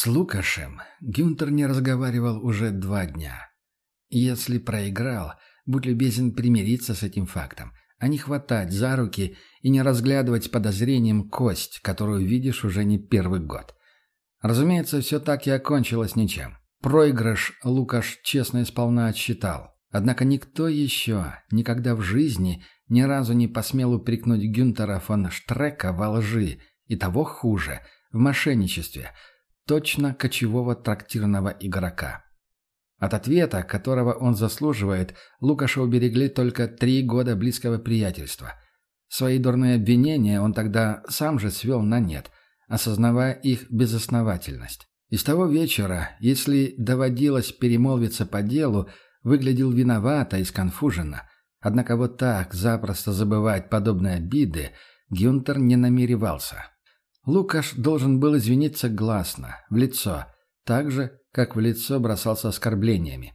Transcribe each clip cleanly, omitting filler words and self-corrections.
С Лукашем Гюнтер не разговаривал уже 2 дня. Если проиграл, будь любезен примириться с этим фактом, а не хватать за руки и не разглядывать с подозрением кость, которую видишь уже не первый год. Разумеется, все так и окончилось ничем. Проигрыш Лукаш честно и сполна отсчитал. Однако никто еще никогда в жизни ни разу не посмел упрекнуть Гюнтера фон Штрека во лжи и того хуже, в мошенничестве, точно кочевого трактирного игрока. От ответа, которого он заслуживает, Лукаша уберегли только 3 года близкого приятельства. Свои дурные обвинения он тогда сам же свел на нет, осознавая их безосновательность. И с того вечера, если доводилось перемолвиться по делу, выглядел виновато и сконфуженно. Однако вот так запросто забывать подобные обиды Гюнтер не намеревался. Лукаш должен был извиниться гласно, в лицо, так же, как в лицо бросался оскорблениями.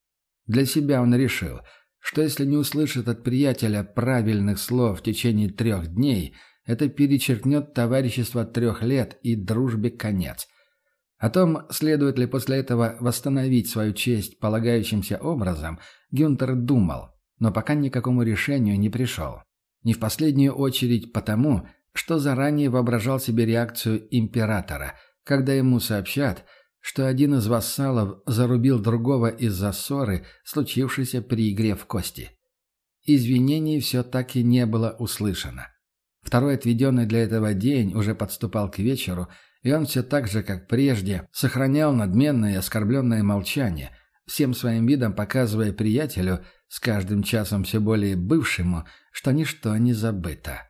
Для себя он решил, что если не услышит от приятеля правильных слов в течение 3 дней, это перечеркнет товарищество 3 лет и дружбе конец. О том, следует ли после этого восстановить свою честь полагающимся образом, Гюнтер думал, но пока ни к какому решению не пришел. Не в последнюю очередь потому, что заранее воображал себе реакцию императора, когда ему сообщат, что один из вассалов зарубил другого из-за ссоры, случившейся при игре в кости. Извинений все так и не было услышано. Второй отведенный для этого день уже подступал к вечеру, и он все так же, как прежде, сохранял надменное и оскорбленное молчание, всем своим видом показывая приятелю, с каждым часом все более бывшему, что ничто не забыто.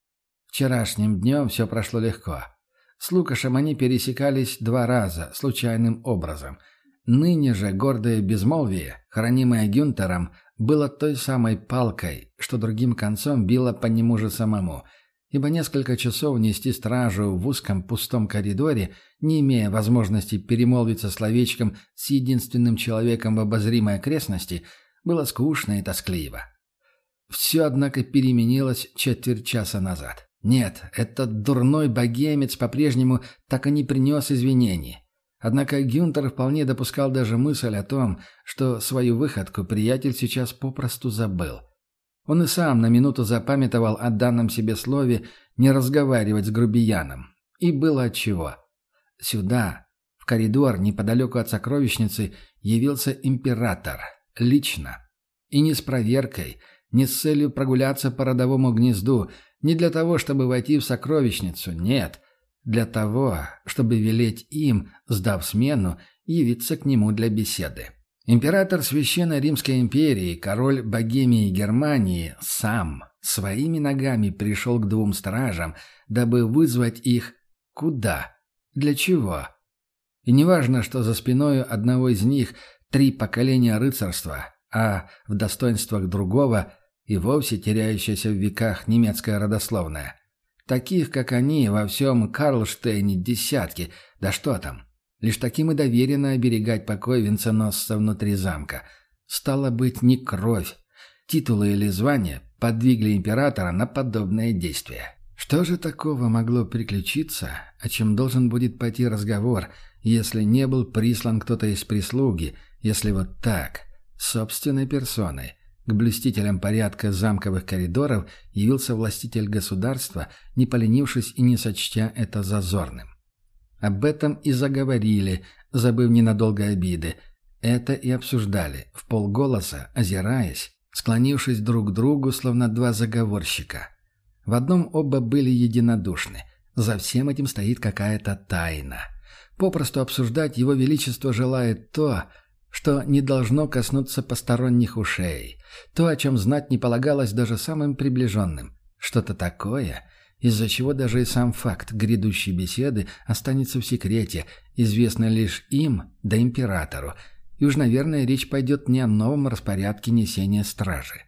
Вчерашним днем все прошло легко. С Лукашем они пересекались 2 раза, случайным образом. Ныне же гордое безмолвие, хранимое Гюнтером, было той самой палкой, что другим концом било по нему же самому, ибо несколько часов нести стражу в узком пустом коридоре, не имея возможности перемолвиться словечком с единственным человеком в обозримой окрестности, было скучно и тоскливо. Все, однако, переменилось 1/4 часа назад. Нет, этот дурной богемец по-прежнему так и не принес извинений. Однако Гюнтер вполне допускал даже мысль о том, что свою выходку приятель сейчас попросту забыл. Он и сам на минуту запамятовал о данном себе слове не разговаривать с грубияном. И было отчего. Сюда, в коридор, неподалеку от сокровищницы, явился император. Лично. И не с проверкой, не с целью прогуляться по родовому гнезду, не для того, чтобы войти в сокровищницу, нет. Для того, чтобы велеть им, сдав смену, явиться к нему для беседы. Император Священной Римской империи, король Богемии и Германии, сам своими ногами пришел к 2 стражам, дабы вызвать их куда? Для чего? И неважно, что за спиной одного из них 3 поколения рыцарства, а в достоинствах другого и вовсе теряющаяся в веках немецкая родословная. Таких, как они, во всем Карлштейне десятки, да что там. Лишь таким и доверено оберегать покой венценосца внутри замка. Стало быть, не кровь. Титулы или звания подвигли императора на подобное действие. Что же такого могло приключиться, о чем должен будет пойти разговор, если не был прислан кто-то из прислуги, если вот так, собственной персоной, к блюстителям порядка замковых коридоров явился властитель государства, не поленившись и не сочтя это зазорным. Об этом и заговорили, забыв ненадолго обиды. Это и обсуждали, вполголоса, озираясь, склонившись друг к другу, словно 2 заговорщика. В одном оба были единодушны. За всем этим стоит какая-то тайна. Попросту обсуждать его величество желает то, что не должно коснуться посторонних ушей, то, о чем знать не полагалось даже самым приближенным. Что-то такое, из-за чего даже и сам факт грядущей беседы останется в секрете, известно лишь им да императору, и уж, наверное, речь пойдет не о новом распорядке несения стражи.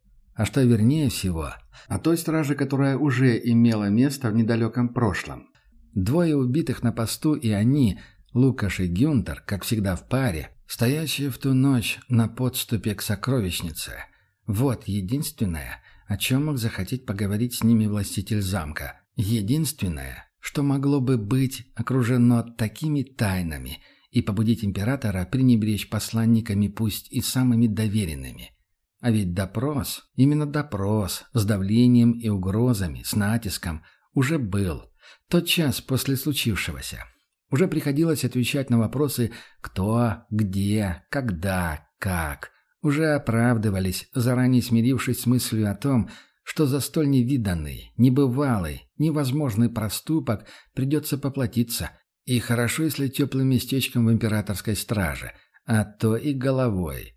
А что вернее всего, о той страже, которая уже имела место в недалеком прошлом. 2 убитых на посту, и они, Лукаш и Гюнтер, как всегда в паре, стоящие в ту ночь на подступе к сокровищнице. Вот единственное, о чем мог захотеть поговорить с ними властитель замка. Единственное, что могло бы быть окружено такими тайнами и побудить императора пренебречь посланниками, пусть и самыми доверенными. А ведь допрос, именно допрос, с давлением и угрозами, с натиском, уже был. Тот час после случившегося. Уже приходилось отвечать на вопросы «кто», «где», «когда», «как». Уже оправдывались, заранее смирившись с мыслью о том, что за столь невиданный, небывалый, невозможный проступок придется поплатиться. И хорошо, если теплым местечком в императорской страже, а то и головой.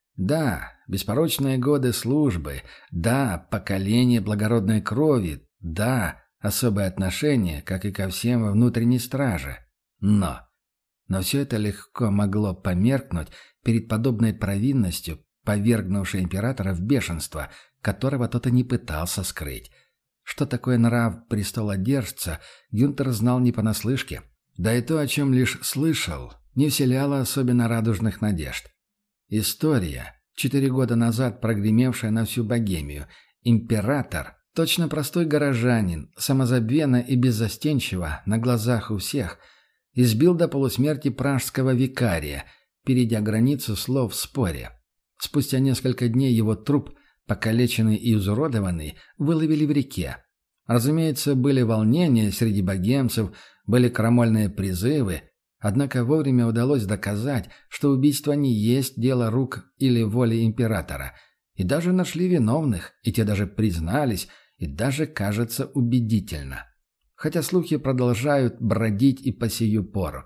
Да, беспорочные годы службы, да, поколение благородной крови, да, особое отношение, как и ко всем во внутренней страже. Но все это легко могло померкнуть перед подобной провинностью, повергнувшей императора в бешенство, которого тот и не пытался скрыть. Что такое нрав престолодержца, Гюнтер знал не понаслышке. Да и то, о чем лишь слышал, не вселяло особенно радужных надежд. История, 4 года назад прогремевшая на всю Богемию. Император, точно простой горожанин, самозабвенно и беззастенчиво, на глазах у всех, избил до полусмерти пражского викария, перейдя границу слов в споре. Спустя несколько дней его труп, покалеченный и изуродованный, выловили в реке. Разумеется, были волнения среди богемцев, были крамольные призывы, однако вовремя удалось доказать, что убийство не есть дело рук или воли императора. И даже нашли виновных, и те даже признались, и даже, кажется, убедительно. Хотя слухи продолжают бродить и по сию пору.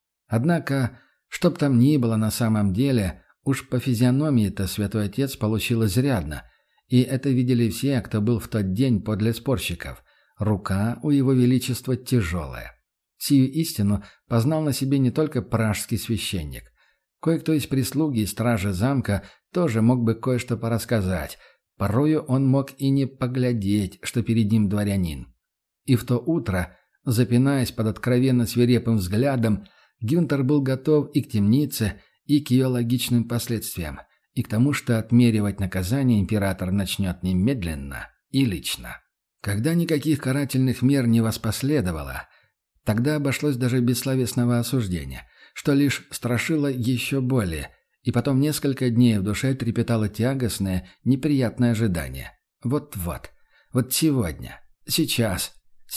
Однако, чтоб там ни было на самом деле, уж по физиономии-то святой отец получил изрядно. И это видели все, кто был в тот день подле спорщиков. Рука у его величества тяжелая. Сию истину познал на себе не только пражский священник. Кое-кто из прислуги и стражи замка тоже мог бы кое-что порассказать. Порою он мог и не поглядеть, что перед ним дворянин. И в то утро, запинаясь под откровенно свирепым взглядом, Гюнтер был готов и к темнице, и к ее логичным последствиям, и к тому, что отмеривать наказание император начнет немедленно и лично. Когда никаких карательных мер не воспоследовало, тогда обошлось даже без словесного осуждения, что лишь страшило еще более, и потом несколько дней в душе трепетало тягостное, неприятное ожидание. Вот-вот, вот сегодня, сейчас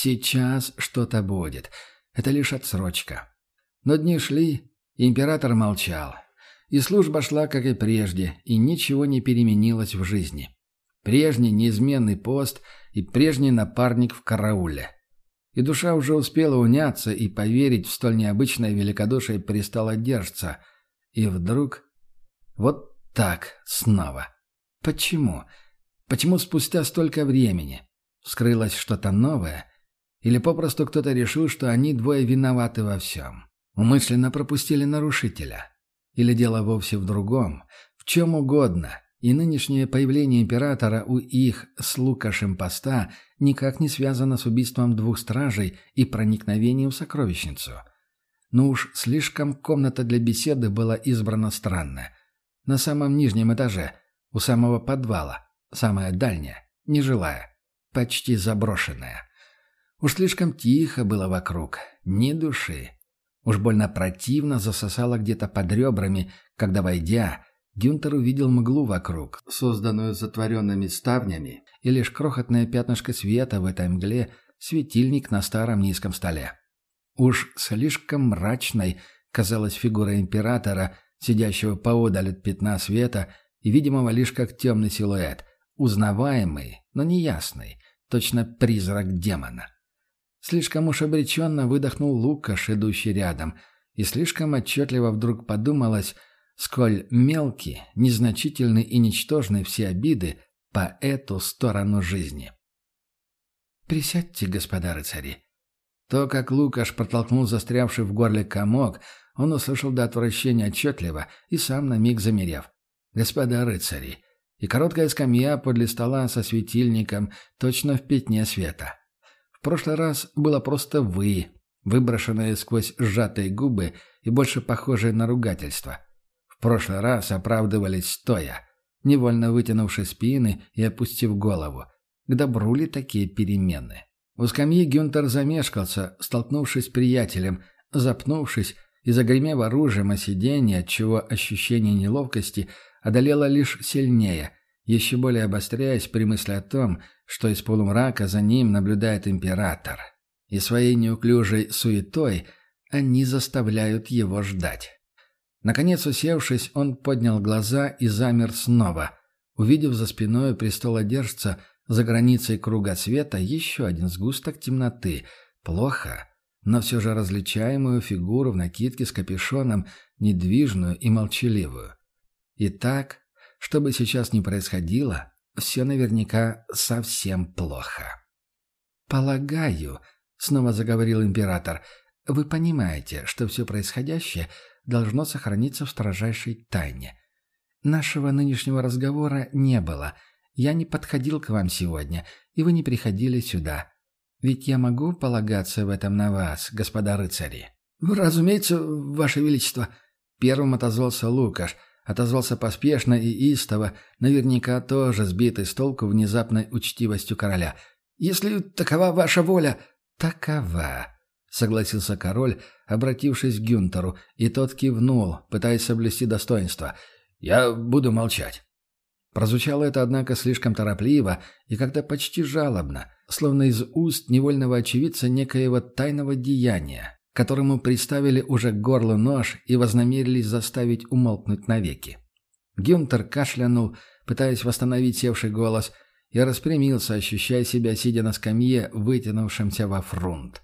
что-то будет. Это лишь отсрочка. Но дни шли, и император молчал. И служба шла, как и прежде, и ничего не переменилось в жизни. Прежний неизменный пост и прежний напарник в карауле. И душа уже успела уняться и поверить в столь необычное великодушие престолодержца. И вдруг... Вот так снова. Почему? Почему спустя столько времени? Вскрылось что-то новое? Или попросту кто-то решил, что они двое виноваты во всем? Умышленно пропустили нарушителя? Или дело вовсе в другом? В чем угодно. И нынешнее появление императора у их с Лукашем поста никак не связано с убийством 2 стражей и проникновением в сокровищницу. Но уж слишком комната для беседы была избрана странная. На самом нижнем этаже, у самого подвала, самая дальняя, нежилая, почти заброшенная. Уж слишком тихо было вокруг, ни души. Уж больно противно засосало где-то под ребрами, когда, войдя, Гюнтер увидел мглу вокруг, созданную затворенными ставнями, и лишь крохотное пятнышко света в этой мгле — светильник на старом низком столе. Уж слишком мрачной казалась фигура императора, сидящего поодаль от пятна света и видимого лишь как темный силуэт, узнаваемый, но неясный, точно призрак демона. Слишком уж обреченно выдохнул Лукаш, идущий рядом, и слишком отчетливо вдруг подумалось, сколь мелки, незначительны и ничтожны все обиды по эту сторону жизни. «Присядьте, господа рыцари». То, как Лукаш протолкнул застрявший в горле комок, он услышал до отвращения отчетливо и сам на миг замерев. «Господа рыцари». И короткая скамья подле стола со светильником, точно в пятне света. В прошлый раз было просто «вы», выброшенное сквозь сжатые губы и больше похожее на ругательство. В прошлый раз оправдывались стоя, невольно вытянувши спины и опустив голову. К добру ли такие перемены? У скамьи Гюнтер замешкался, столкнувшись с приятелем, запнувшись и загремев оружием о сиденье, отчего ощущение неловкости одолело лишь сильнее, еще более обостряясь при мысли о том, что из полумрака за ним наблюдает император. И своей неуклюжей суетой они заставляют его ждать. Наконец, усевшись, он поднял глаза и замер снова, увидев за спиной престолодержца за границей круга света еще один сгусток темноты, плохо, но все же различаемую фигуру в накидке с капюшоном, недвижную и молчаливую. Итак, что бы сейчас ни происходило, все наверняка совсем плохо. «Полагаю», — снова заговорил император, — «вы понимаете, что все происходящее должно сохраниться в строжайшей тайне. Нашего нынешнего разговора не было. Я не подходил к вам сегодня, и вы не приходили сюда. Ведь я могу полагаться в этом на вас, господа рыцари?» «Разумеется, ваше величество», — первым отозвался Лукаш, отозвался поспешно и истово, наверняка тоже сбитый с толку внезапной учтивостью короля. «Если такова ваша воля...» «Такова», — согласился король, обратившись к Гюнтеру, и тот кивнул, пытаясь соблюсти достоинство. «Я буду молчать». Прозвучало это, однако, слишком торопливо и как-то почти жалобно, словно из уст невольного очевидца некоего тайного деяния, которому приставили уже к горлу нож и вознамерились заставить умолкнуть навеки. Гюнтер кашлянул, пытаясь восстановить севший голос, и распрямился, ощущая себя, сидя на скамье, вытянувшемся во фрунт.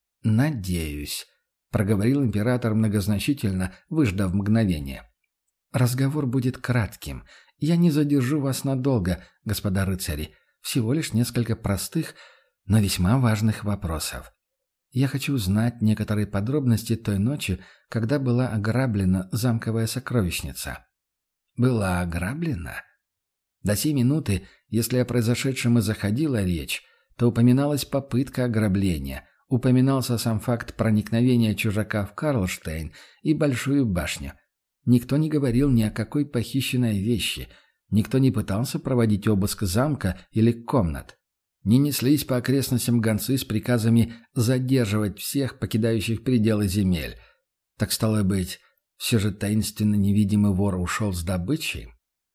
«Надеюсь», — проговорил император многозначительно, выждав мгновение. «Разговор будет кратким. Я не задержу вас надолго, господа рыцари. Всего лишь несколько простых, но весьма важных вопросов. Я хочу узнать некоторые подробности той ночи, когда была ограблена замковая сокровищница». «Была ограблена?» До сей минуты, если о произошедшем и заходила речь, то упоминалась попытка ограбления, упоминался сам факт проникновения чужака в Карлштейн и Большую башню. Никто не говорил ни о какой похищенной вещи, никто не пытался проводить обыск замка или комнат. Не неслись по окрестностям гонцы с приказами задерживать всех, покидающих пределы земель. Так стало быть, все же таинственно невидимый вор ушел с добычей?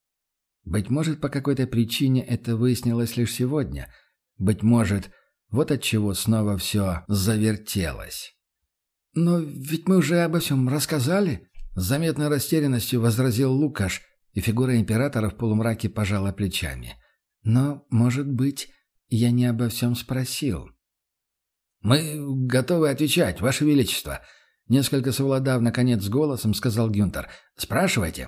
Быть может, по какой-то причине это выяснилось лишь сегодня. Быть может, вот отчего снова все завертелось. «Но ведь мы уже обо всем рассказали», — с заметной растерянностью возразил Лукаш, и фигура императора в полумраке пожала плечами. «Но, может быть, я не обо всем спросил». «Мы готовы отвечать, Ваше Величество», — несколько совладав, наконец, голосом сказал Гюнтер. «Спрашивайте».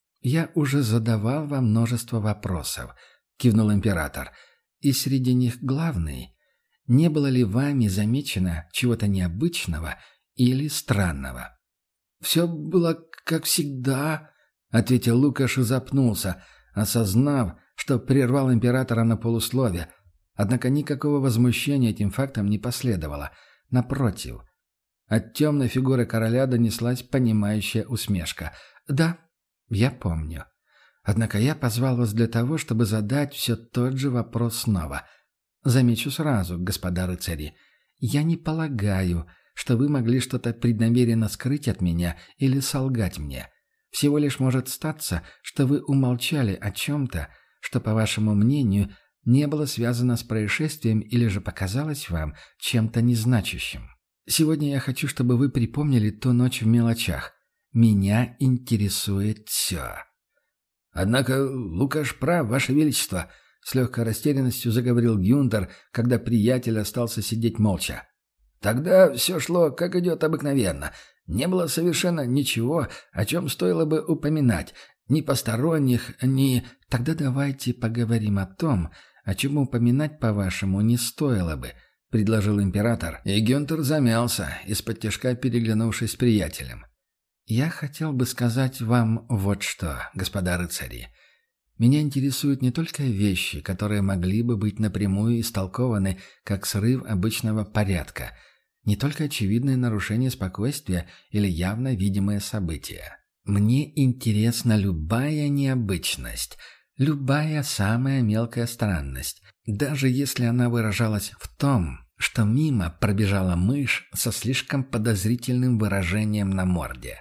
«Я уже задавал вам множество вопросов», — кивнул император. «И среди них главный. Не было ли вами замечено чего-то необычного или странного?» «Все было как всегда», — ответил Лукаш и запнулся, осознав, что прервал императора на полуслове. Однако никакого возмущения этим фактом не последовало. Напротив, от темной фигуры короля донеслась понимающая усмешка. «Да, я помню. Однако я позвал вас для того, чтобы задать все тот же вопрос снова. Замечу сразу, господа рыцари, я не полагаю, что вы могли что-то преднамеренно скрыть от меня или солгать мне. Всего лишь может статься, что вы умолчали о чем-то, что, по вашему мнению, не было связано с происшествием или же показалось вам чем-то незначащим. Сегодня я хочу, чтобы вы припомнили ту ночь в мелочах. Меня интересует все». «Однако Лукаш прав, Ваше Величество», — с легкой растерянностью заговорил Гюнтер, когда приятель остался сидеть молча. «Тогда все шло, как идет обыкновенно. Не было совершенно ничего, о чем стоило бы упоминать. Ни посторонних, ни...» «Тогда давайте поговорим о том, о чем упоминать, по-вашему, не стоило бы», — предложил император. И Гюнтер замялся, из-под тишка переглянувшись с приятелем. «Я хотел бы сказать вам вот что, господа рыцари. Меня интересуют не только вещи, которые могли бы быть напрямую истолкованы как срыв обычного порядка, не только очевидное нарушение спокойствия или явно видимое событие. Мне интересна любая необычность, любая самая мелкая странность, даже если она выражалась в том, что мимо пробежала мышь со слишком подозрительным выражением на морде.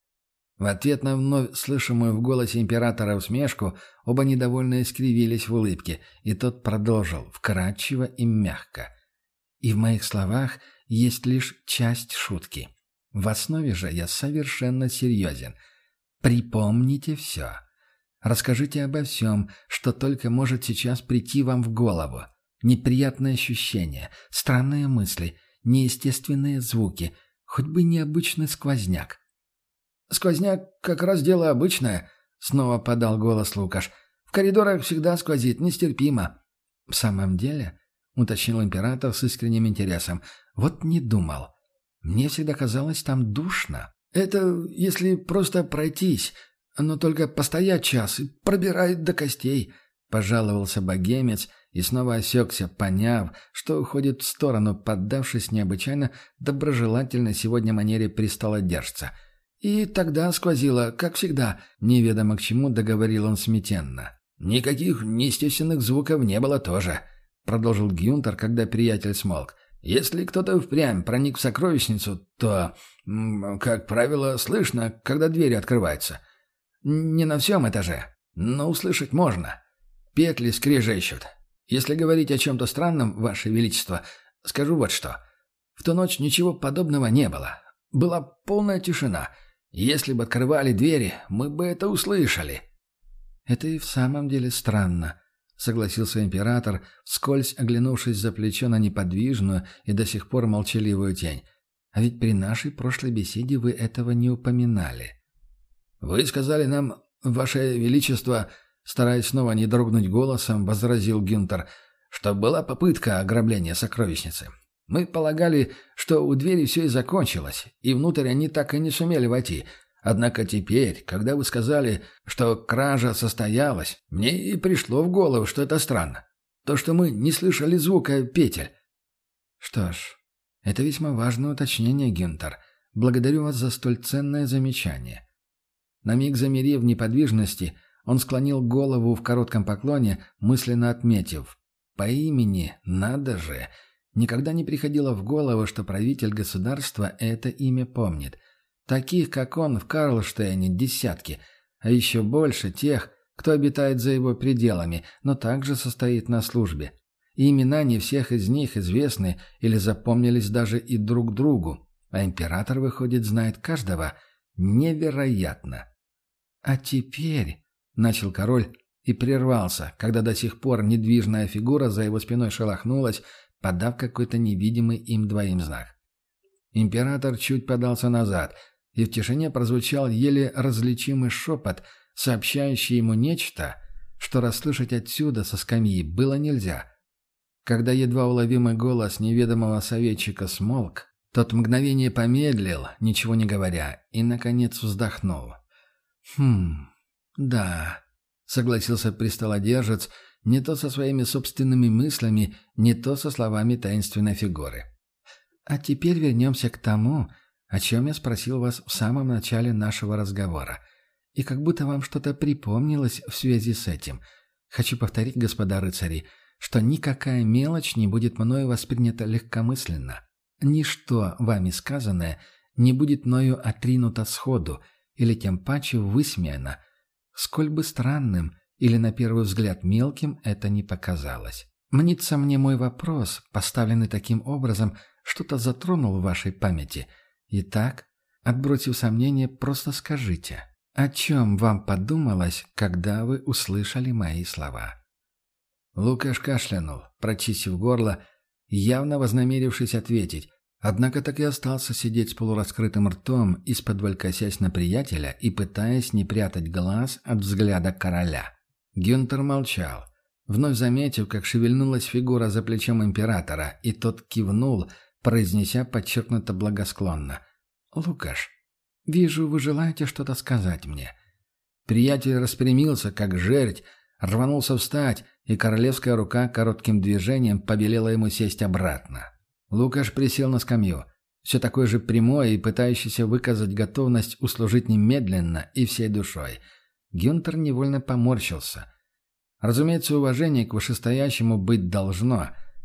В ответ на вновь слышимую в голосе императора усмешку оба недовольно искривились в улыбке, и тот продолжил вкрадчиво и мягко. «И в моих словах есть лишь часть шутки. В основе же я совершенно серьезен. Припомните все. Расскажите обо всем, что только может сейчас прийти вам в голову. Неприятные ощущения, странные мысли, неестественные звуки, хоть бы необычный сквозняк». «Сквозняк как раз дело обычное», — снова подал голос Лукаш. «В коридорах всегда сквозит, нестерпимо». «В самом деле?» — уточнил император с искренним интересом. «Вот не думал. Мне всегда казалось там душно». «Это если просто пройтись, но только постоять час и пробирает до костей», — пожаловался богемец и снова осекся, поняв, что уходит в сторону, поддавшись необычайно доброжелательной сегодня манере престолодержца. «И тогда сквозило, как всегда», — неведомо к чему договорил он смятенно. «Никаких неестественных звуков не было тоже», — продолжил Гюнтер, когда приятель смолк. «Если кто-то впрямь проник в сокровищницу, то, как правило, слышно, когда двери открываются. Не на всем этаже, но услышать можно. Петли скрежещут. Если говорить о чем-то странном, Ваше Величество, скажу вот что. В ту ночь ничего подобного не было. Была полная тишина. Если бы открывали двери, мы бы это услышали». «Это и в самом деле странно», — согласился император, вскользь оглянувшись за плечо на неподвижную и до сих пор молчаливую тень. «А ведь при нашей прошлой беседе вы этого не упоминали». «Вы сказали нам, Ваше Величество», — стараясь снова не дрогнуть голосом, возразил Гюнтер, «что была попытка ограбления сокровищницы. Мы полагали, что у двери все и закончилось, и внутрь они так и не сумели войти. Однако теперь, когда вы сказали, что кража состоялась, мне и пришло в голову, что это странно. То, что мы не слышали звука петель». «Что ж, это весьма важное уточнение, Гюнтер. Благодарю вас за столь ценное замечание». На миг замерев в неподвижности, он склонил голову в коротком поклоне, мысленно отметив: «По имени, надо же!» Никогда не приходило в голову, что правитель государства это имя помнит. Таких, как он, в Карлштейне десятки, а еще больше тех, кто обитает за его пределами, но также состоит на службе. И имена не всех из них известны или запомнились даже и друг другу, а император, выходит, знает каждого. Невероятно! «А теперь...» — начал король и прервался, когда до сих пор недвижная фигура за его спиной шелохнулась, подав какой-то невидимый им двоим знак. Император чуть подался назад, и в тишине прозвучал еле различимый шепот, сообщающий ему нечто, что расслышать отсюда, со скамьи, было нельзя. Когда едва уловимый голос неведомого советчика смолк, тот мгновение помедлил, ничего не говоря, и, наконец, вздохнул. Да», — согласился престолодержец, не то со своими собственными мыслями, не то со словами таинственной фигуры. «А теперь вернемся к тому, о чем я спросил вас в самом начале нашего разговора. И как будто вам что-то припомнилось в связи с этим. Хочу повторить, господа рыцари, что никакая мелочь не будет мною воспринята легкомысленно. Ничто, вами сказанное, не будет мною отринуто сходу или тем паче высмеяно, сколь бы странным или на первый взгляд мелким это не показалось. Мнится мне мой вопрос, поставленный таким образом, что-то затронул в вашей памяти. Итак, отбросив сомнения, просто скажите, о чем вам подумалось, когда вы услышали мои слова?» Лукаш кашлянул, прочистив горло, явно вознамерившись ответить, однако так и остался сидеть с полураскрытым ртом, из-под косясь на приятеля и пытаясь не прятать глаз от взгляда короля. Гюнтер молчал, вновь заметив, как шевельнулась фигура за плечом императора, и тот кивнул, произнеся подчеркнуто благосклонно: «Лукаш, вижу, вы желаете что-то сказать мне». Приятель распрямился, как жердь, рванулся встать, и королевская рука коротким движением повелела ему сесть обратно. Лукаш присел на скамью, все такой же прямой и пытающийся выказать готовность услужить немедленно и всей душой. Гюнтер невольно поморщился. Разумеется, уважение к вышестоящему быть должно.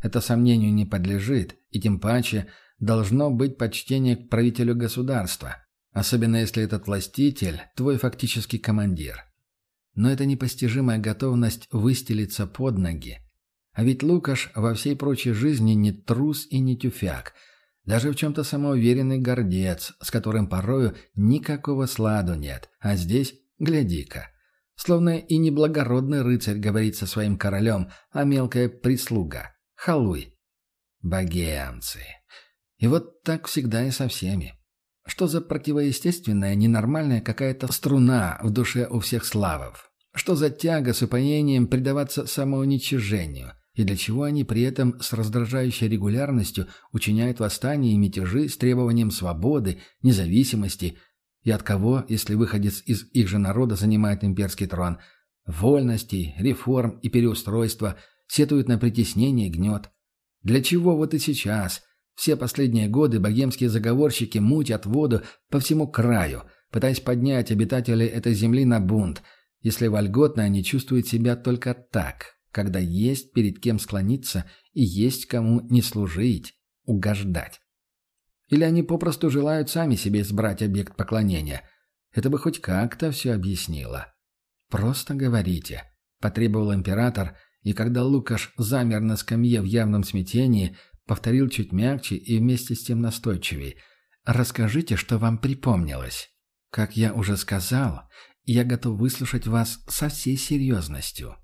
Это сомнению не подлежит, и тем паче должно быть почтение к правителю государства, особенно если этот властитель – твой фактический командир. Но это непостижимая готовность выстелиться под ноги. А ведь Лукаш во всей прочей жизни не трус и не тюфяк, даже в чем-то самоуверенный гордец, с которым порою никакого сладу нет, а здесь, гляди-ка, словно и не благородный рыцарь говорит со своим королем, а мелкая прислуга, халуй. Богемцы. И вот так всегда и со всеми. Что за противоестественная, ненормальная какая-то струна в душе у всех славов? Что за тяга с упоением предаваться самоуничижению? И для чего они при этом с раздражающей регулярностью учиняют восстания и мятежи с требованием свободы, независимости? И от кого, если выходец из их же народа занимает имперский трон? Вольностей, реформ и переустройства, сетуют на притеснение и гнет. Для чего вот и сейчас? Все последние годы богемские заговорщики мутят воду по всему краю, пытаясь поднять обитателей этой земли на бунт, если вольготно они чувствуют себя только так, когда есть перед кем склониться и есть кому не служить, угождать. Или они попросту желают сами себе избрать объект поклонения. Это бы хоть как-то все объяснило. «Просто говорите», — потребовал император, и когда Лукаш замер на скамье в явном смятении, повторил чуть мягче и вместе с тем настойчивее. «Расскажите, что вам припомнилось. Как я уже сказал, я готов выслушать вас со всей серьезностью».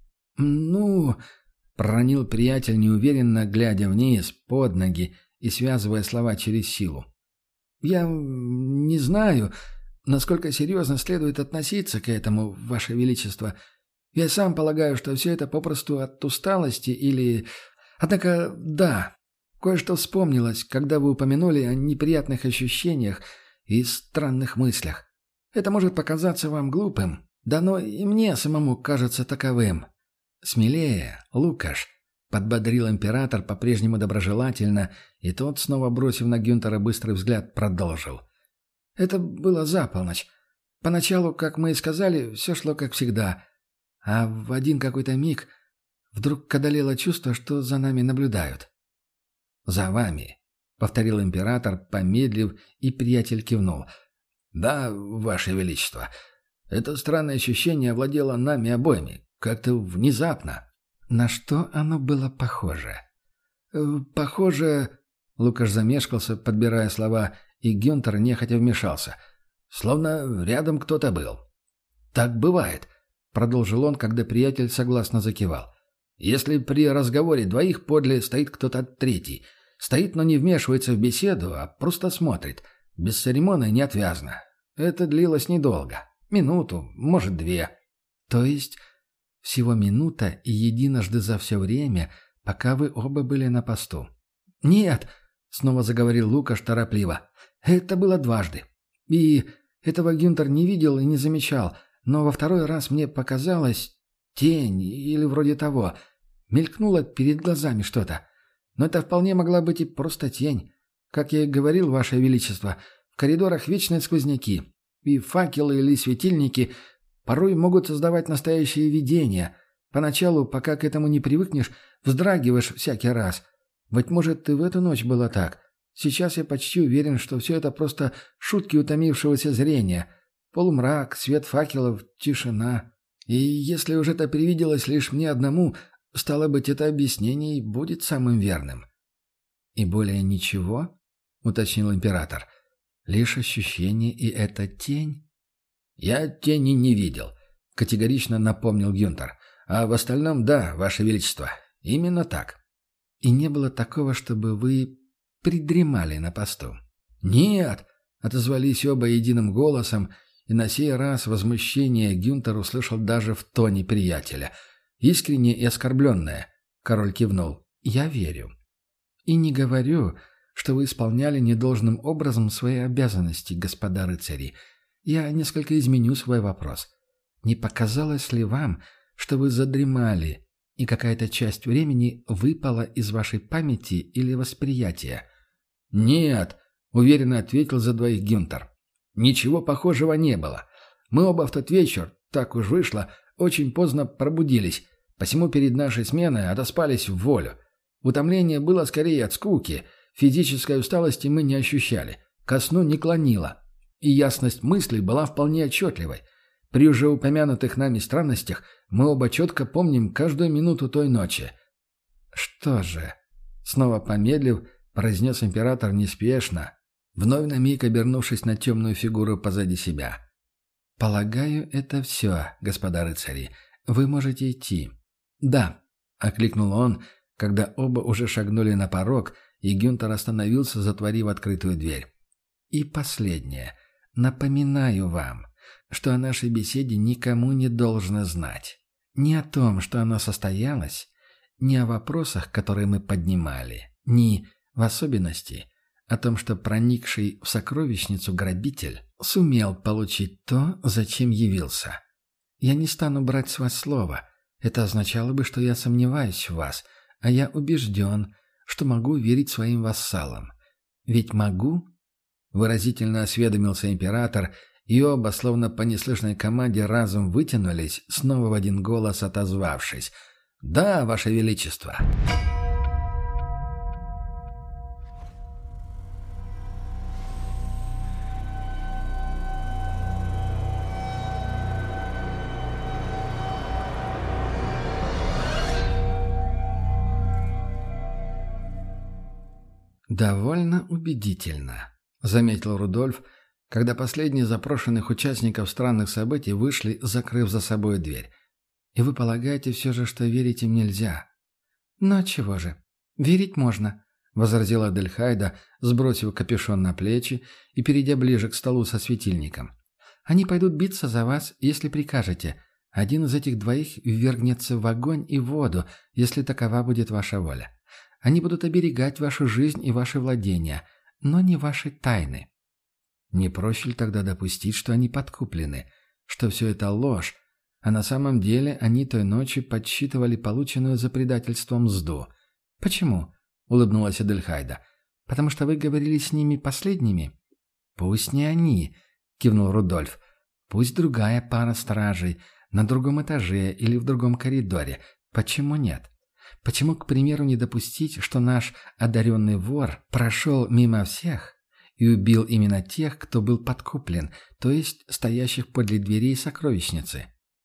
«Ну...» — проронил приятель, неуверенно глядя вниз, под ноги и связывая слова через силу. «Я не знаю, насколько серьезно следует относиться к этому, Ваше Величество. Я сам полагаю, что все это попросту от усталости или... Однако, да, кое-что вспомнилось, когда вы упомянули о неприятных ощущениях и странных мыслях. Это может показаться вам глупым, да но и мне самому кажется таковым». «Смелее, Лукаш», — подбодрил император по-прежнему доброжелательно, и тот, снова бросив на Гюнтера быстрый взгляд, продолжил. «Это было за полночь. Поначалу, как мы и сказали, все шло как всегда. А в один какой-то миг вдруг одолело чувство, что за нами наблюдают». «За вами», — повторил император, помедлив, и приятель кивнул. «Да, Ваше Величество, это странное ощущение овладело нами обоими. Как-то внезапно». «На что оно было похоже?» «Похоже...» — Лукаш замешкался, подбирая слова, и Гюнтер нехотя вмешался. «Словно рядом кто-то был». «Так бывает», — продолжил он, когда приятель согласно закивал. «Если при разговоре двоих подле стоит кто-то третий. Стоит, но не вмешивается в беседу, а просто смотрит. Без церемонии, неотвязно. Это длилось недолго. Минуту, может, 2». «То есть всего минута и единожды за все время, пока вы оба были на посту?» «Нет», — снова заговорил Лукаш торопливо. «Это было дважды. И этого Гюнтер не видел и не замечал, но во второй раз мне показалось... Тень или вроде того. Мелькнуло перед глазами что-то. Но это вполне могла быть и просто тень. Как я и говорил, Ваше Величество, в коридорах вечные сквозняки. И факелы или светильники порой могут создавать настоящие видения. Поначалу, пока к этому не привыкнешь, вздрагиваешь всякий раз. Быть может, и в эту ночь было так. Сейчас я почти уверен, что все это просто шутки утомившегося зрения. Полумрак, свет факелов, тишина. И если уж это привиделось лишь мне одному, стало быть, это объяснение и будет самым верным». «И более ничего?» — уточнил император. «Лишь ощущение и эта тень?» «Я тени не видел», — категорично напомнил Гюнтер. «А в остальном, да, Ваше Величество, именно так». «И не было такого, чтобы вы придремали на посту?» «Нет», — отозвались оба единым голосом, и на сей раз возмущение Гюнтер услышал даже в тоне приятеля. Искренне и оскорбленное. Король кивнул. «Я верю. И не говорю, что вы исполняли недолжным образом свои обязанности, господа рыцари. Я несколько изменю свой вопрос. Не показалось ли вам, что вы задремали, и какая-то часть времени выпала из вашей памяти или восприятия?» «Нет», — уверенно ответил за двоих Гюнтер. «Ничего похожего не было. Мы оба в тот вечер, так уж вышло, очень поздно пробудились, посему перед нашей сменой отоспались в волю. Утомление было скорее от скуки. Физической усталости мы не ощущали. Ко сну не клонило. И ясность мыслей была вполне отчетливой. При уже упомянутых нами странностях мы оба четко помним каждую минуту той ночи. «Что же?» — снова помедлив, произнес император неспешно, вновь на миг обернувшись на темную фигуру позади себя. «Полагаю, это все, господа рыцари. Вы можете идти». «Да», — окликнул он, когда оба уже шагнули на порог, и Гюнтер остановился, затворив открытую дверь. «И последнее. Напоминаю вам, что о нашей беседе никому не должно знать. Ни о том, что она состоялась, ни о вопросах, которые мы поднимали, ни, в особенности, о том, что проникший в сокровищницу грабитель сумел получить то, зачем явился. Я не стану брать с вас слово. Это означало бы, что я сомневаюсь в вас, а я убежден, что могу верить своим вассалам. Ведь могу?» Выразительно осведомился император, и оба, словно по неслышной команде, разом вытянулись, снова в один голос отозвавшись: «Да, Ваше Величество!» «Довольно убедительно», — заметил Рудольф, когда последние из запрошенных участников странных событий вышли, закрыв за собой дверь. «И вы полагаете все же, что верить им нельзя?» «Ну отчего же? Верить можно», — возразила Адельхайда, сбросив капюшон на плечи и перейдя ближе к столу со светильником. «Они пойдут биться за вас, если прикажете. Один из этих двоих ввергнется в огонь и воду, если такова будет ваша воля. Они будут оберегать вашу жизнь и ваши владения, но не ваши тайны». Не проще ли тогда допустить, что они подкуплены, что все это ложь, а на самом деле они той ночью подсчитывали полученную за предательство мзду? «Почему?» — улыбнулась Адельхайда. «Потому что вы говорили с ними последними?» «Пусть не они», — кивнул Рудольф. «Пусть другая пара стражей, на другом этаже или в другом коридоре. Почему нет? Почему, к примеру, не допустить, что наш одаренный вор прошел мимо всех и убил именно тех, кто был подкуплен, то есть стоящих подле дверей сокровищницы?»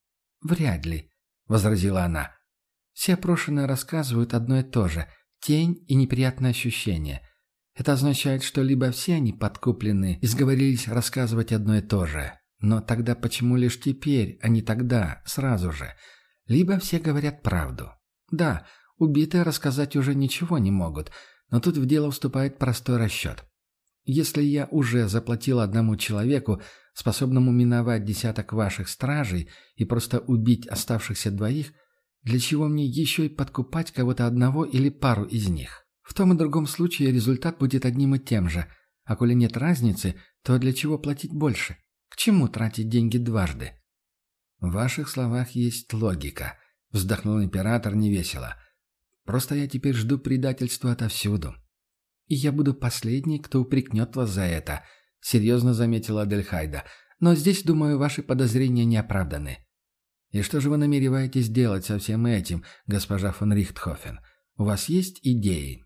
«Вряд ли», — возразила она. «Все опрошенные рассказывают одно и то же — тень и неприятное ощущение. Это означает, что либо все они подкуплены и сговорились рассказывать одно и то же, но тогда почему лишь теперь, а не тогда, сразу же? Либо все говорят правду. Да, убитые рассказать уже ничего не могут, но тут в дело вступает простой расчет. Если я уже заплатил одному человеку, способному миновать десяток ваших стражей и просто убить оставшихся двоих, для чего мне еще и подкупать кого-то одного или пару из них? В том и другом случае результат будет одним и тем же. А коли нет разницы, то для чего платить больше? К чему тратить деньги дважды?» «В ваших словах есть логика», — вздохнул император невесело. «Просто я теперь жду предательства отовсюду». «И я буду последний, кто упрекнет вас за это», — серьезно заметила Адельхайда. «Но здесь, думаю, ваши подозрения не оправданы». «И что же вы намереваетесь делать со всем этим, госпожа фон Рихтхофен? У вас есть идеи?»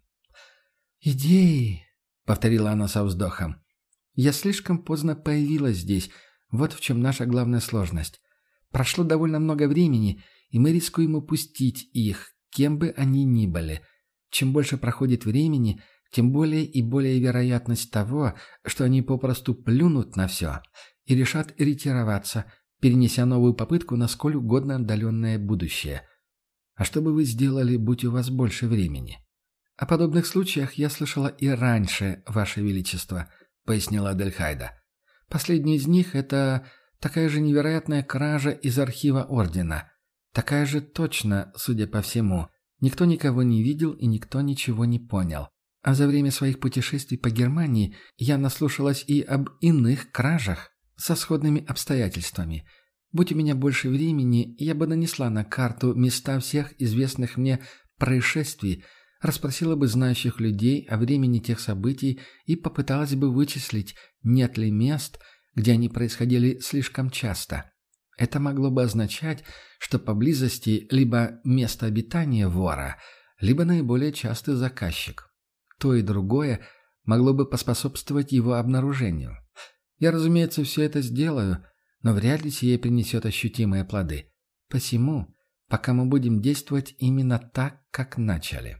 «Идеи», — повторила она со вздохом. «Я слишком поздно появилась здесь. Вот в чем наша главная сложность. Прошло довольно много времени, и мы рискуем упустить их, кем бы они ни были. Чем больше проходит времени, тем более и более вероятность того, что они попросту плюнут на все и решат ретироваться, перенеся новую попытку на сколь угодно отдаленное будущее. А что бы вы сделали, будь у вас больше времени?» «О подобных случаях я слышала и раньше, Ваше Величество», — пояснила Адельхайда. «Последний из них — это такая же невероятная кража из архива Ордена. Такая же точно, судя по всему. Никто никого не видел и никто ничего не понял. А за время своих путешествий по Германии я наслушалась и об иных кражах со сходными обстоятельствами. Будь у меня больше времени, я бы нанесла на карту места всех известных мне происшествий, расспросила бы знающих людей о времени тех событий и попыталась бы вычислить, нет ли мест, где они происходили слишком часто. Это могло бы означать, что поблизости либо место обитания вора, либо наиболее частый заказчик. То и другое могло бы поспособствовать его обнаружению. Я, разумеется, все это сделаю, но вряд ли сие принесет ощутимые плоды. Посему, пока мы будем действовать именно так, как начали.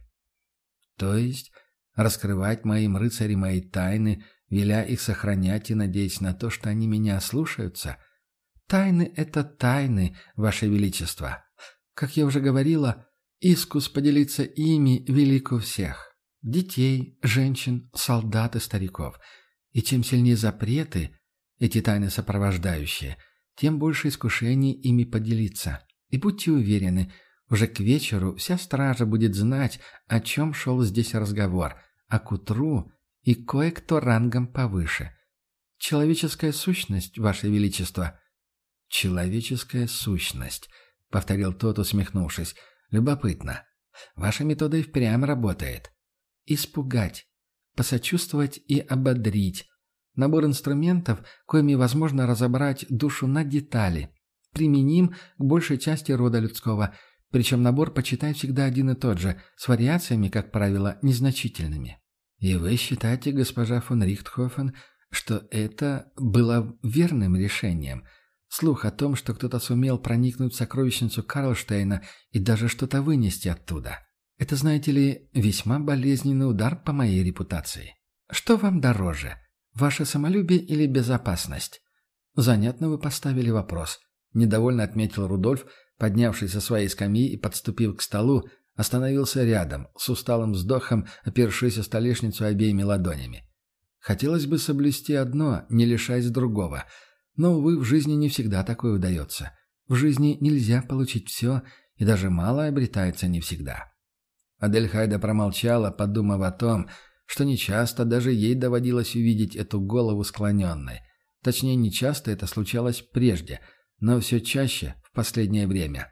То есть, раскрывать моим рыцарям мои тайны, веля их сохранять и надеясь на то, что они меня слушаются? Тайны — это тайны, Ваше Величество. Как я уже говорила, искус поделиться ими велик у всех. Детей, женщин, солдат и стариков. И чем сильнее запреты, эти тайны сопровождающие, тем больше искушений ими поделиться. И будьте уверены, уже к вечеру вся стража будет знать, о чем шел здесь разговор, а к утру и кое-кто рангом повыше. Человеческая сущность, Ваше Величество. Человеческая сущность, повторил тот, усмехнувшись. Любопытно. Ваша метода и впрямь работает. Испугать, посочувствовать и ободрить. Набор инструментов, коими возможно разобрать душу на детали. Применим к большей части рода людского. Причем набор, почитай, всегда один и тот же, с вариациями, как правило, незначительными. И вы считаете, госпожа фон Рихтхофен, что это было верным решением? Слух о том, что кто-то сумел проникнуть в сокровищницу Карлштейна и даже что-то вынести оттуда. Это, знаете ли, весьма болезненный удар по моей репутации. Что вам дороже, ваше самолюбие или безопасность? Занятно вы поставили вопрос. Недовольно отметил Рудольф, поднявшись со своей скамьи и, подступив к столу, остановился рядом, с усталым вздохом, опершись о столешницу обеими ладонями. Хотелось бы соблюсти одно, не лишаясь другого. Но, увы, в жизни не всегда такое удается. В жизни нельзя получить все, и даже малое обретается не всегда. Адельхайда промолчала, подумав о том, что нечасто даже ей доводилось увидеть эту голову склоненной. Точнее, нечасто это случалось прежде, но все чаще в последнее время.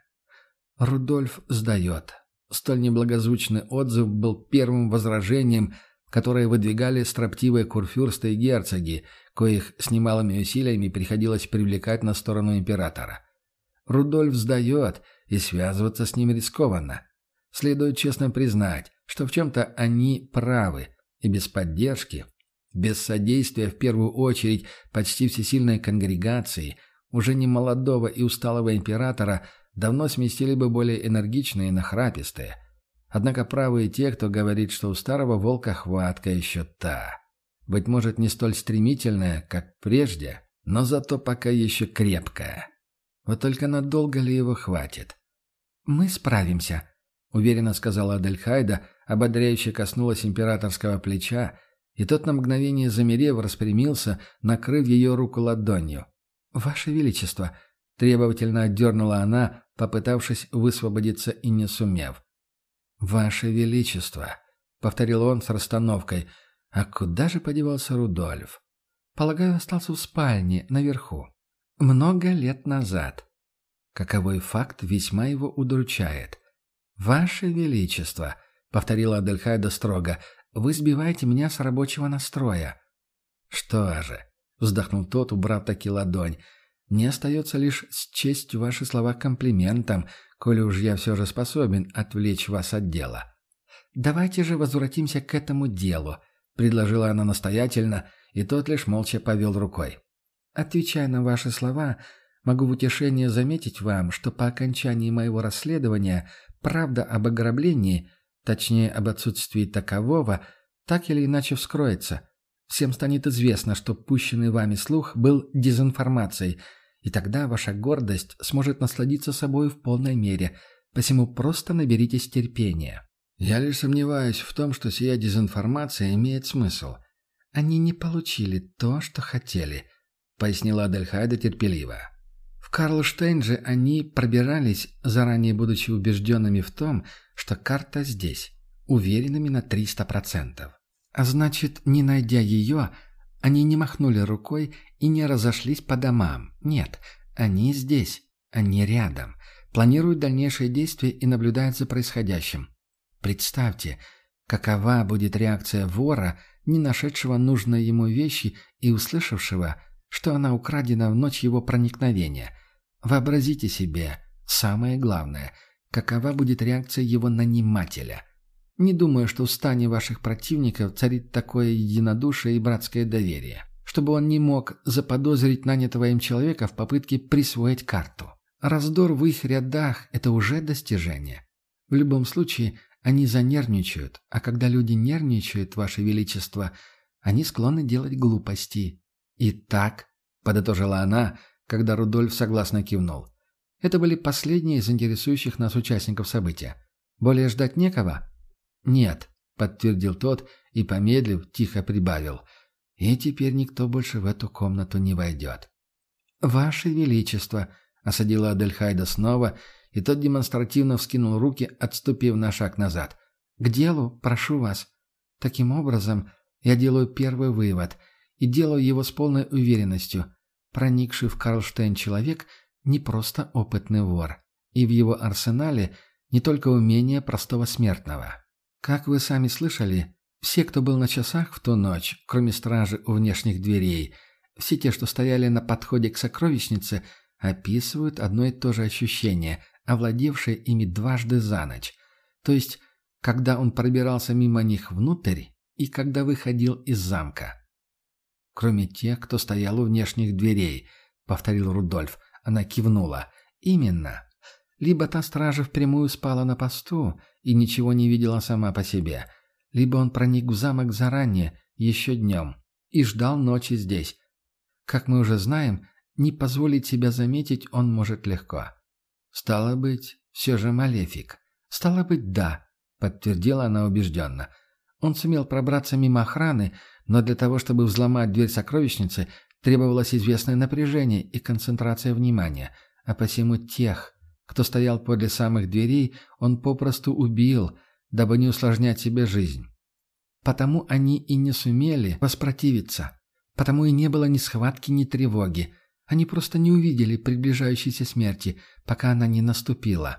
Рудольф сдает. Столь неблагозвучный отзыв был первым возражением, которое выдвигали строптивые курфюрсты и герцоги, коих с немалыми усилиями приходилось привлекать на сторону императора. Рудольф сдает, и связываться с ним рискованно. Следует честно признать, что в чем-то они правы, и без поддержки, без содействия в первую очередь почти всесильной конгрегации, уже не молодого и усталого императора давно сместили бы более энергичные и нахрапистые. Однако правы и те, кто говорит, что у старого волка хватка еще та. Быть может, не столь стремительная, как прежде, но зато пока еще крепкая. Вот только надолго ли его хватит? «Мы справимся», — уверенно сказала Адельхайда, ободряюще коснулась императорского плеча, и тот на мгновение замерев распрямился, накрыв ее руку ладонью. «Ваше Величество», — требовательно отдернула она, попытавшись высвободиться и не сумев. «Ваше Величество», — повторил он с расстановкой, — «а куда же подевался Рудольф?» «Полагаю, остался в спальне, наверху. Много лет назад». Каковой факт весьма его удручает. «Ваше Величество», — повторила Адельхайда строго, — «вы сбиваете меня с рабочего настроя». «Что же», — вздохнул тот, убрав таки ладонь, — «мне остается лишь счесть ваши слова комплиментом, коли уж я все же способен отвлечь вас от дела». «Давайте же возвратимся к этому делу», — предложила она настоятельно, и тот лишь молча повел рукой. «Отвечая на ваши слова, могу в утешение заметить вам, что по окончании моего расследования правда об ограблении, точнее об отсутствии такового, так или иначе вскроется. Всем станет известно, что пущенный вами слух был дезинформацией, и тогда ваша гордость сможет насладиться собой в полной мере, посему просто наберитесь терпения». «Я лишь сомневаюсь в том, что сия дезинформация имеет смысл. Они не получили то, что хотели», — пояснила Адельхайда терпеливо. «В Карлштейн же они пробирались, заранее будучи убежденными в том, что карта здесь, уверенными на 300%. А значит, не найдя ее, они не махнули рукой и не разошлись по домам. Нет, они здесь, они рядом, планируют дальнейшие действия и наблюдают за происходящим. Представьте, какова будет реакция вора, не нашедшего нужной ему вещи и услышавшего, что она украдена в ночь его проникновения. Вообразите себе, самое главное, какова будет реакция его нанимателя. Не думаю, что в стане ваших противников царит такое единодушие и братское доверие, чтобы он не мог заподозрить нанятого им человека в попытке присвоить карту. Раздор в их рядах – это уже достижение. В любом случае, они занервничают, а когда люди нервничают, Ваше Величество, они склонны делать глупости. «Итак», – подытожила она, когда Рудольф согласно кивнул. «Это были последние из интересующих нас участников события. Более ждать некого?» «Нет», — подтвердил тот и, помедлив, тихо прибавил. «И теперь никто больше в эту комнату не войдет». «Ваше Величество», — осадила Адельхайда снова, и тот демонстративно вскинул руки, отступив на шаг назад. «К делу, прошу вас. Таким образом, я делаю первый вывод, и делаю его с полной уверенностью. Проникший в Карлштейн человек не просто опытный вор, и в его арсенале не только умение простого смертного. Как вы сами слышали, все, кто был на часах в ту ночь, кроме стражи у внешних дверей, все те, что стояли на подходе к сокровищнице, описывают одно и то же ощущение, овладевшее ими дважды за ночь. То есть, когда он пробирался мимо них внутрь и когда выходил из замка. «Кроме тех, кто стоял у внешних дверей», — повторил Рудольф. Она кивнула. «Именно. Либо та стража впрямую спала на посту и ничего не видела сама по себе, либо он проник в замок заранее, еще днем, и ждал ночи здесь. Как мы уже знаем, не позволить себя заметить он может легко. Стало быть, все же малефик. Стало быть, да», — подтвердила она убежденно. Он сумел пробраться мимо охраны, но для того, чтобы взломать дверь сокровищницы, требовалось известное напряжение и концентрация внимания, а посему тех, кто стоял подле самых дверей, он попросту убил, дабы не усложнять себе жизнь. Потому они и не сумели воспротивиться. Потому и не было ни схватки, ни тревоги. Они просто не увидели приближающейся смерти, пока она не наступила.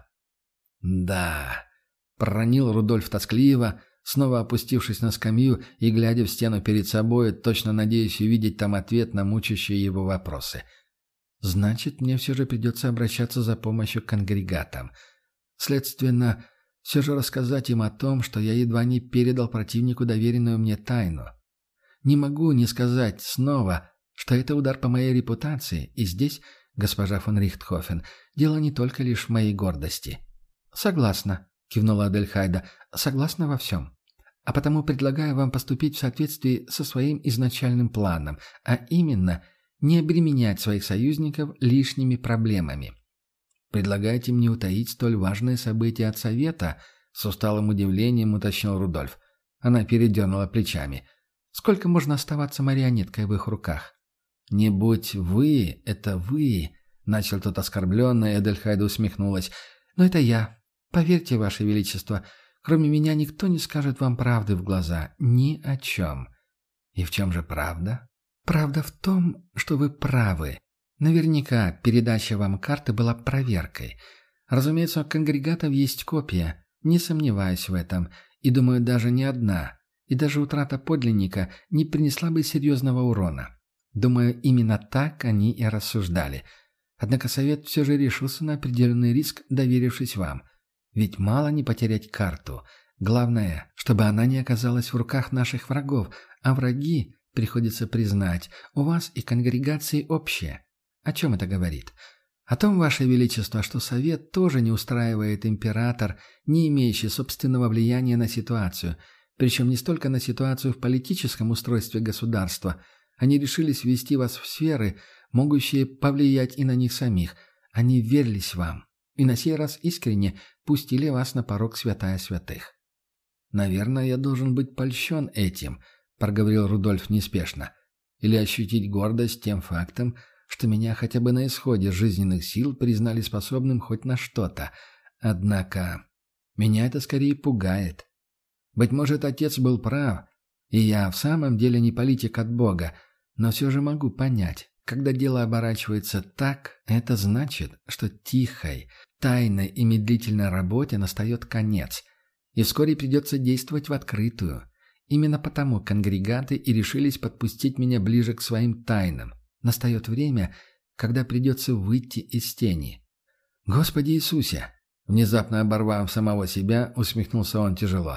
«Да», — проронил Рудольф тоскливо, снова опустившись на скамью и глядя в стену перед собой, точно надеясь увидеть там ответ на мучащие его вопросы. «Значит, мне все же придется обращаться за помощью к конгрегатам. Следственно, все же рассказать им о том, что я едва не передал противнику доверенную мне тайну. Не могу не сказать снова, что это удар по моей репутации, и здесь, госпожа фон Рихтхофен, дело не только лишь в моей гордости». «Согласна», — кивнула Адельхайда, — «согласна во всем. А потому предлагаю вам поступить в соответствии со своим изначальным планом, а именно — не обременять своих союзников лишними проблемами. Предлагаете мне утаить столь важное событие от совета?» — с усталым удивлением уточнил Рудольф. Она передернула плечами. «Сколько можно оставаться марионеткой в их руках?» «Не будь вы, это вы», — начал тот оскорбленно, и Эдельхайда усмехнулась. «Но это я. Поверьте, Ваше Величество, кроме меня никто не скажет вам правды в глаза. Ни о чем». «И в чем же правда?» «Правда в том, что вы правы. Наверняка передача вам карты была проверкой. Разумеется, у конгрегатов есть копия, не сомневаюсь в этом, и думаю, даже не одна. И даже утрата подлинника не принесла бы серьезного урона. Думаю, именно так они и рассуждали. Однако совет все же решился на определенный риск, доверившись вам. Ведь мало не потерять карту. Главное, чтобы она не оказалась в руках наших врагов, а враги, приходится признать, у вас и конгрегации общее. О чем это говорит? О том, Ваше Величество, что Совет тоже не устраивает император, не имеющий собственного влияния на ситуацию, причем не столько на ситуацию в политическом устройстве государства. Они решились ввести вас в сферы, могущие повлиять и на них самих. Они верились вам, и на сей раз искренне пустили вас на порог святая святых. «Наверное, я должен быть польщен этим», — проговорил Рудольф неспешно, «или ощутить гордость тем фактом, что меня хотя бы на исходе жизненных сил признали способным хоть на что-то. Однако меня это скорее пугает. Быть может, отец был прав, и я в самом деле не политик от Бога, но все же могу понять, когда дело оборачивается так, это значит, что тихой, тайной и медлительной работе настает конец, и вскоре придется действовать в открытую. Именно потому конгрегаты и решились подпустить меня ближе к своим тайнам. Настает время, когда придется выйти из тени». «Господи Иисусе!» Внезапно оборвав самого себя, усмехнулся он тяжело.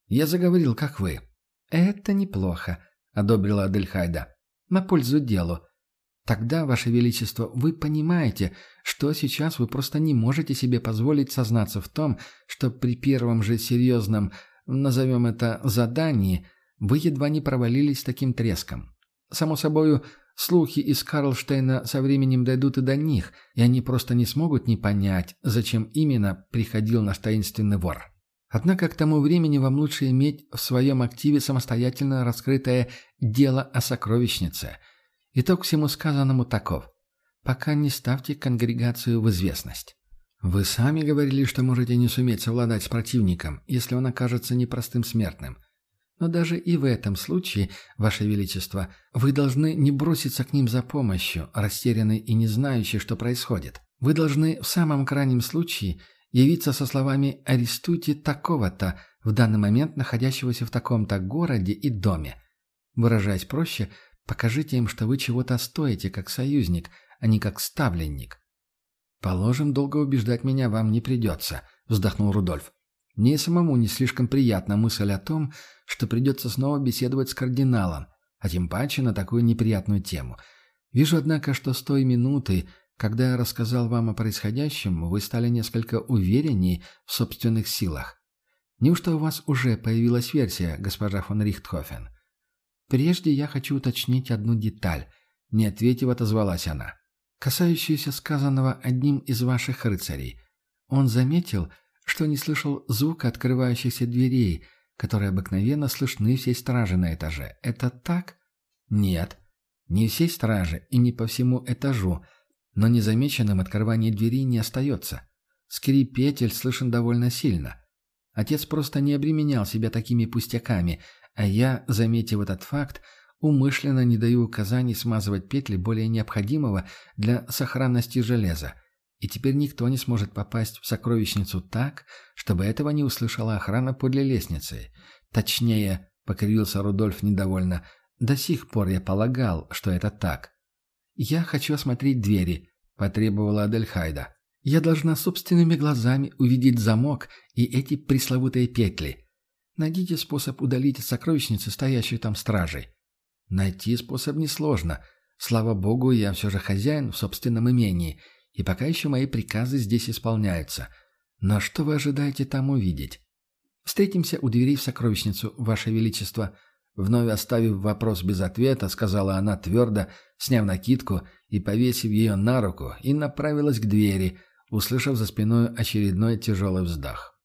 Я заговорил, как вы». «Это неплохо», — одобрила Адельхайда. «На пользу делу. Тогда, Ваше Величество, вы понимаете, что сейчас вы просто не можете себе позволить сознаться в том, что при первом же серьезном, назовем это, задании, вы едва не провалились таким треском. Само собою, слухи из Карлштейна со временем дойдут и до них, и они просто не смогут не понять, зачем именно приходил наш таинственный вор. Однако к тому времени вам лучше иметь в своем активе самостоятельно раскрытое дело о сокровищнице. Итог всему сказанному таков. Пока не ставьте конгрегацию в известность». «Вы сами говорили, что можете не суметь совладать с противником, если он окажется непростым смертным. Но даже и в этом случае, Ваше Величество, вы должны не броситься к ним за помощью, растерянный и не знающий, что происходит. Вы должны в самом крайнем случае явиться со словами «арестуйте такого-то», в данный момент находящегося в таком-то городе и доме. Выражаясь проще, покажите им, что вы чего-то стоите как союзник, а не как ставленник. «Положим, долго убеждать меня вам не придется», — вздохнул Рудольф. «Мне самому не слишком приятна мысль о том, что придется снова беседовать с кардиналом, а тем паче на такую неприятную тему. Вижу, однако, что с той минуты, когда я рассказал вам о происходящем, вы стали несколько увереннее в собственных силах. Неужто у вас уже появилась версия, госпожа фон Рихтхофен?» «Прежде я хочу уточнить одну деталь», — не ответив, отозвалась она, касающуюся сказанного одним из ваших рыцарей. Он заметил, что не слышал звука открывающихся дверей, которые обыкновенно слышны всей страже на этаже. Это так? Нет, не всей страже и не по всему этажу, но незамеченным открывание дверей не остается. Скрип петель слышен довольно сильно. Отец просто не обременял себя такими пустяками, а я, заметив этот факт, умышленно не даю указаний смазывать петли более необходимого для сохранности железа. И теперь никто не сможет попасть в сокровищницу так, чтобы этого не услышала охрана подле лестницы. Точнее, — покривился Рудольф недовольно, — до сих пор я полагал, что это так. «Я хочу осмотреть двери», — потребовала Адельхайда. «Я должна собственными глазами увидеть замок и эти пресловутые петли. Найдите способ удалить из сокровищницы стоящую там стражей». «Найти способ несложно. Слава богу, я все же хозяин в собственном имении, и пока еще мои приказы здесь исполняются. Но что вы ожидаете там увидеть?» «Встретимся у дверей в сокровищницу, Ваше Величество». Вновь оставив вопрос без ответа, сказала она твердо, сняв накидку и повесив ее на руку, и направилась к двери, услышав за спиной очередной тяжелый вздох.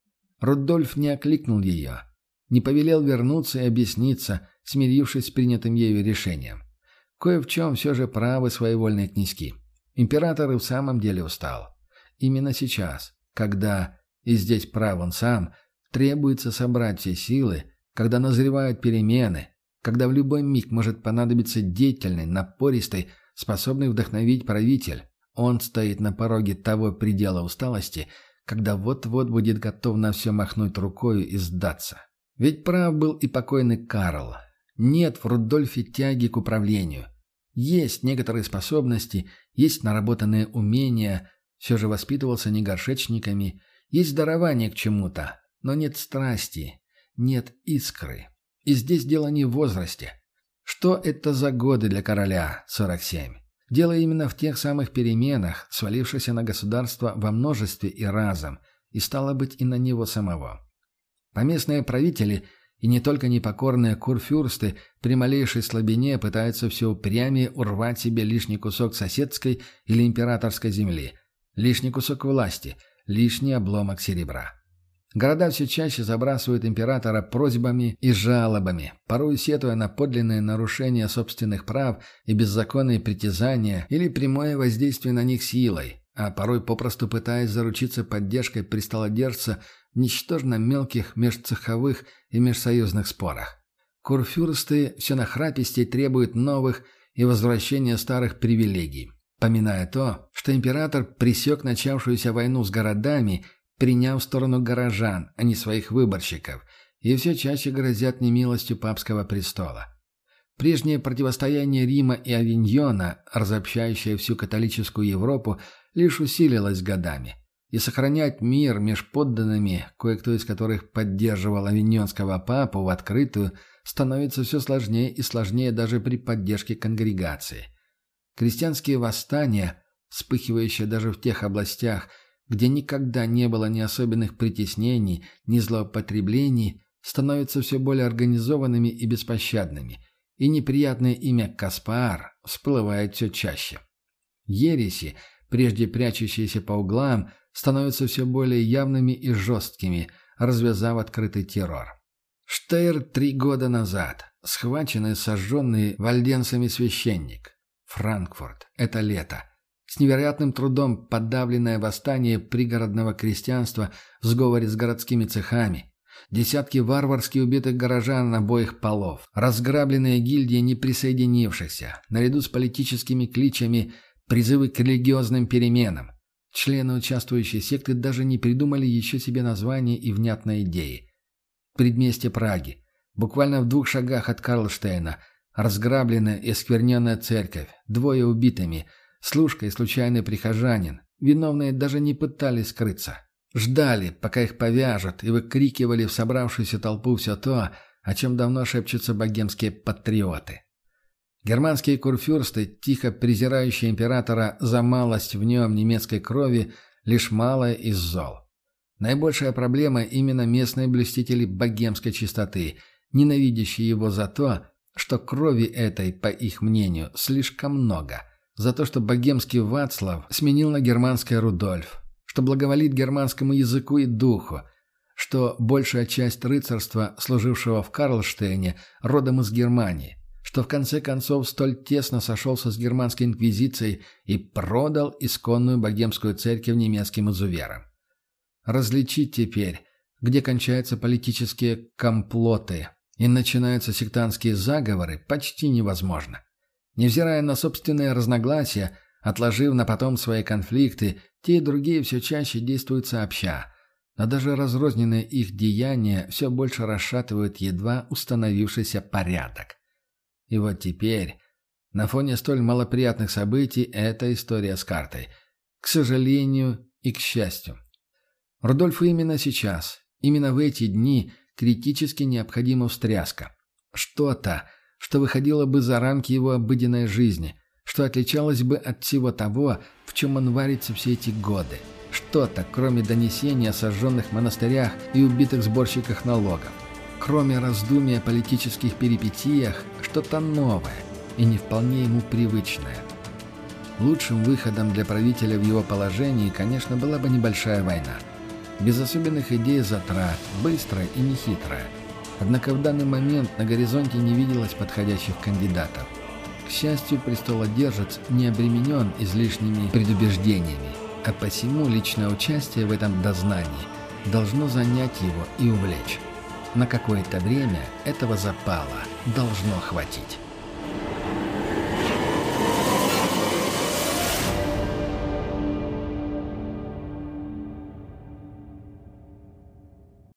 Рудольф не окликнул ее, не повелел вернуться и объясниться, смирившись с принятым ею решением. Кое в чем все же правы своевольные князьки. Император и в самом деле устал. Именно сейчас, когда, и здесь прав он сам, требуется собрать все силы, когда назревают перемены, когда в любой миг может понадобиться деятельный, напористый, способный вдохновить правитель, он стоит на пороге того предела усталости, когда вот-вот будет готов на все махнуть рукою и сдаться. Ведь прав был и покойный Карл. Нет в Рудольфе тяги к управлению. Есть некоторые способности, есть наработанные умения, все же воспитывался не горшечниками, есть дарование к чему-то, но нет страсти, нет искры. И здесь дело не в возрасте. Что это за годы для короля, 47? Дело именно в тех самых переменах, свалившихся на государство во множестве и разом, и стало быть и на него самого. Поместные правители и не только непокорные курфюрсты при малейшей слабине пытаются все упрямее урвать себе лишний кусок соседской или императорской земли, лишний кусок власти, лишний обломок серебра. Города все чаще забрасывают императора просьбами и жалобами, порой сетуя на подлинные нарушения собственных прав и беззаконные притязания или прямое воздействие на них силой, а порой попросту пытаясь заручиться поддержкой престолодержца в ничтожно мелких межцеховых и межсоюзных спорах. Курфюрсты все нахрапистей требуют новых и возвращения старых привилегий, поминая то, что император пресек начавшуюся войну с городами, приняв сторону горожан, а не своих выборщиков, и все чаще грозят немилостью папского престола. Прежнее противостояние Рима и Авиньона, разобщающее всю католическую Европу, лишь усилилось годами. и сохранять мир меж подданными, кое-кто из которых поддерживал авиньонского папу в открытую, становится все сложнее и сложнее даже при поддержке конгрегации. Крестьянские восстания, вспыхивающие даже в тех областях, где никогда не было ни особенных притеснений, ни злоупотреблений, становятся все более организованными и беспощадными, и неприятное имя Каспар всплывает все чаще. Ереси, прежде прячущиеся по углам, становятся все более явными и жесткими, развязав открытый террор. Штейр 3 года назад. Схваченный и сожженный вальденцами священник. Франкфурт. Это лето. С невероятным трудом подавленное восстание пригородного крестьянства в сговоре с городскими цехами. Десятки варварски убитых горожан обоих полов. Разграбленные гильдии неприсоединившихся. Наряду с политическими кличами призывы к религиозным переменам. Члены участвующей секты даже не придумали еще себе название и внятной идеи. Предместье Праги. Буквально в 2 шагах от Карлштейна. Разграбленная и оскверненная церковь. 2 убитыми. Служка и случайный прихожанин. Виновные даже не пытались скрыться. Ждали, пока их повяжут, и выкрикивали в собравшуюся толпу все то, о чем давно шепчутся богемские патриоты. Германские курфюрсты, тихо презирающие императора за малость в нем немецкой крови, лишь малое из зол. Наибольшая проблема именно местные блюстители богемской чистоты, ненавидящие его за то, что крови этой, по их мнению, слишком много, за то, что богемский Вацлав сменил на германский Рудольф, что благоволит германскому языку и духу, что большая часть рыцарства, служившего в Карлштейне, родом из Германии, что в конце концов столь тесно сошелся с германской инквизицией и продал исконную богемскую церковь немецким изуверам. Различить теперь, где кончаются политические комплоты и начинаются сектантские заговоры, почти невозможно. Невзирая на собственные разногласия, отложив на потом свои конфликты, те и другие все чаще действуют сообща, но даже разрозненные их деяния все больше расшатывают едва установившийся порядок. И вот теперь, на фоне столь малоприятных событий, эта история с картой. К сожалению и к счастью. Рудольфу именно сейчас, именно в эти дни критически необходима встряска. Что-то, что выходило бы за рамки его обыденной жизни, что отличалось бы от всего того, в чем он варится все эти годы. Что-то, кроме донесений о сожженных монастырях и убитых сборщиках налогов. Кроме раздумий о политических перипетиях, что-то новое и не вполне ему привычное. Лучшим выходом для правителя в его положении, конечно, была бы небольшая война. Без особенных идей затрат, быстрая и нехитрая. Однако в данный момент на горизонте не виделось подходящих кандидатов. К счастью, престолодержец не обременен излишними предубеждениями, а посему личное участие в этом дознании должно занять его и увлечь. На какое-то время этого запала должно хватить.